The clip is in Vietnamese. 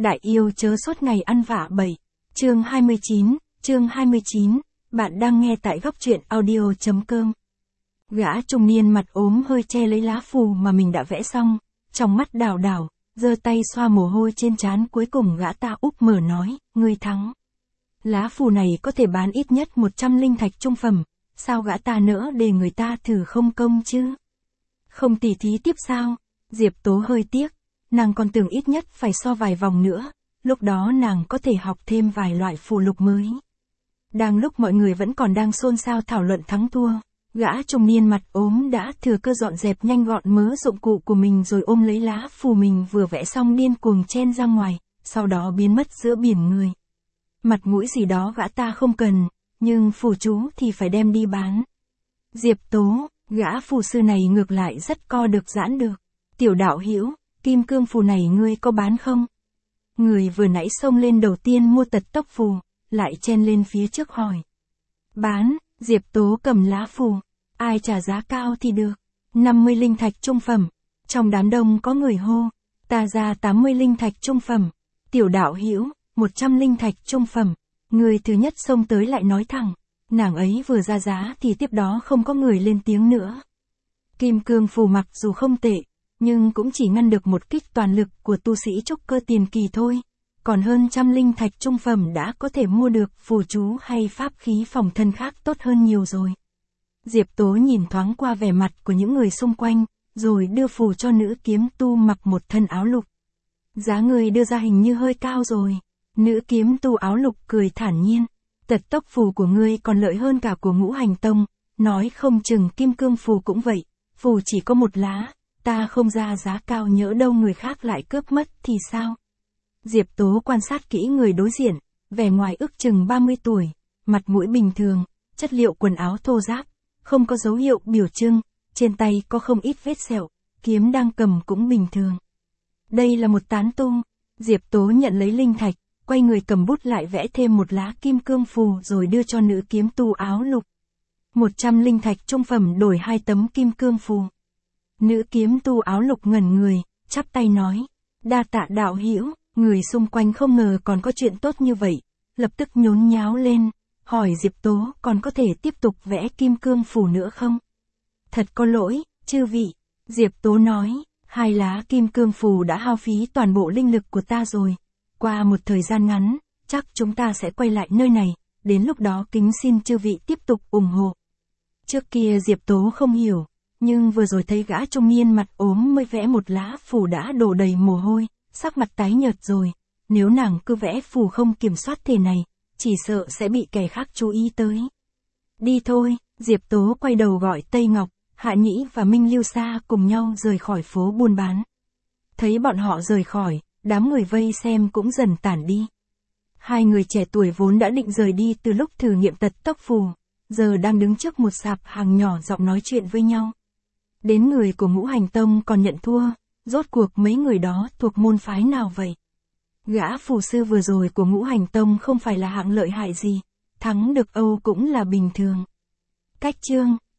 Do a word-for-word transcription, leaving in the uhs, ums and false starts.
Đại yêu chớ suốt ngày ăn vạ bậy. Chương hai mươi chín, chương hai mươi chín, bạn đang nghe tại góc truyện audio.com. Gã trung niên mặt ốm hơi che lấy lá phù mà mình đã vẽ xong, trong mắt đảo đảo, giơ tay xoa mồ hôi trên trán, cuối cùng gã ta úp mở nói, ngươi thắng. Lá phù này có thể bán ít nhất một trăm linh thạch trung phẩm, sao gã ta nỡ để người ta thử không công chứ? Không tỉ thí tiếp sao? Diệp Tố hơi tiếc, nàng còn tưởng ít nhất phải so vài vòng nữa, lúc đó nàng có thể học thêm vài loại phù lục mới. Đang lúc mọi người vẫn còn đang xôn xao thảo luận thắng thua, gã trung niên mặt ốm đã thừa cơ dọn dẹp nhanh gọn mớ dụng cụ của mình rồi ôm lấy lá phù mình vừa vẽ xong điên cuồng chen ra ngoài, sau đó biến mất giữa biển người. Mặt mũi gì đó gã ta không cần, nhưng phù chú thì phải đem đi bán. Diệp Tố, gã phù sư này ngược lại rất co được giãn được. Tiểu đạo hữu, kim cương phù này ngươi có bán không? Người vừa nãy xông lên đầu tiên mua tật tốc phù, lại chen lên phía trước hỏi. Bán, Diệp Tố cầm lá phù, ai trả giá cao thì được. năm mươi linh thạch trung phẩm. Trong đám đông có người hô, ta ra tám mươi linh thạch trung phẩm. Tiểu đạo hữu, một trăm linh thạch trung phẩm. Người thứ nhất xông tới lại nói thẳng, nàng ấy vừa ra giá thì tiếp đó không có người lên tiếng nữa. Kim cương phù mặc dù không tệ, nhưng cũng chỉ ngăn được một kích toàn lực của tu sĩ trúc cơ tiền kỳ thôi. Còn hơn trăm linh thạch trung phẩm đã có thể mua được phù chú hay pháp khí phòng thân khác tốt hơn nhiều rồi. Diệp Tố nhìn thoáng qua vẻ mặt của những người xung quanh, rồi đưa phù cho nữ kiếm tu mặc một thân áo lục. Giá người đưa ra hình như hơi cao rồi. Nữ kiếm tu áo lục cười thản nhiên. Tật tốc phù của ngươi còn lợi hơn cả của Ngũ Hành Tông, nói không chừng kim cương phù cũng vậy. Phù chỉ có một lá, ta không ra giá cao nhỡ đâu người khác lại cướp mất thì sao? Diệp Tố quan sát kỹ người đối diện, vẻ ngoài ước chừng ba mươi tuổi, mặt mũi bình thường, chất liệu quần áo thô ráp, không có dấu hiệu biểu trưng, trên tay có không ít vết sẹo, kiếm đang cầm cũng bình thường. Đây là một tán tu. Diệp Tố nhận lấy linh thạch, quay người cầm bút lại vẽ thêm một lá kim cương phù rồi đưa cho nữ kiếm tu áo lục. một trăm linh thạch trung phẩm đổi hai tấm kim cương phù. Nữ kiếm tu áo lục ngẩn người, chắp tay nói, đa tạ đạo hữu. Người xung quanh không ngờ còn có chuyện tốt như vậy, lập tức nhốn nháo lên, hỏi Diệp Tố còn có thể tiếp tục vẽ kim cương phù nữa không? Thật có lỗi, chư vị. Diệp Tố nói, hai lá kim cương phù đã hao phí toàn bộ linh lực của ta rồi. Qua một thời gian ngắn, chắc chúng ta sẽ quay lại nơi này, đến lúc đó kính xin chư vị tiếp tục ủng hộ. Trước kia Diệp Tố không hiểu, nhưng vừa rồi thấy gã trung niên mặt ốm mới vẽ một lá phù đã đổ đầy mồ hôi, sắc mặt tái nhợt rồi. Nếu nàng cứ vẽ phù không kiểm soát thế này, chỉ sợ sẽ bị kẻ khác chú ý tới. Đi thôi, Diệp Tố quay đầu gọi Tây Ngọc, Hạ Nhĩ và Minh Lưu Sa cùng nhau rời khỏi phố buôn bán. Thấy bọn họ rời khỏi, đám người vây xem cũng dần tản đi. Hai người trẻ tuổi vốn đã định rời đi từ lúc thử nghiệm tật tốc phù, giờ đang đứng trước một sạp hàng nhỏ giọng nói chuyện với nhau. Đến người của Ngũ Hành Tông còn nhận thua, rốt cuộc mấy người đó thuộc môn phái nào vậy? Gã phù sư vừa rồi của Ngũ Hành Tông không phải là hạng lợi hại gì, thắng được Âu cũng là bình thường. Cách chương,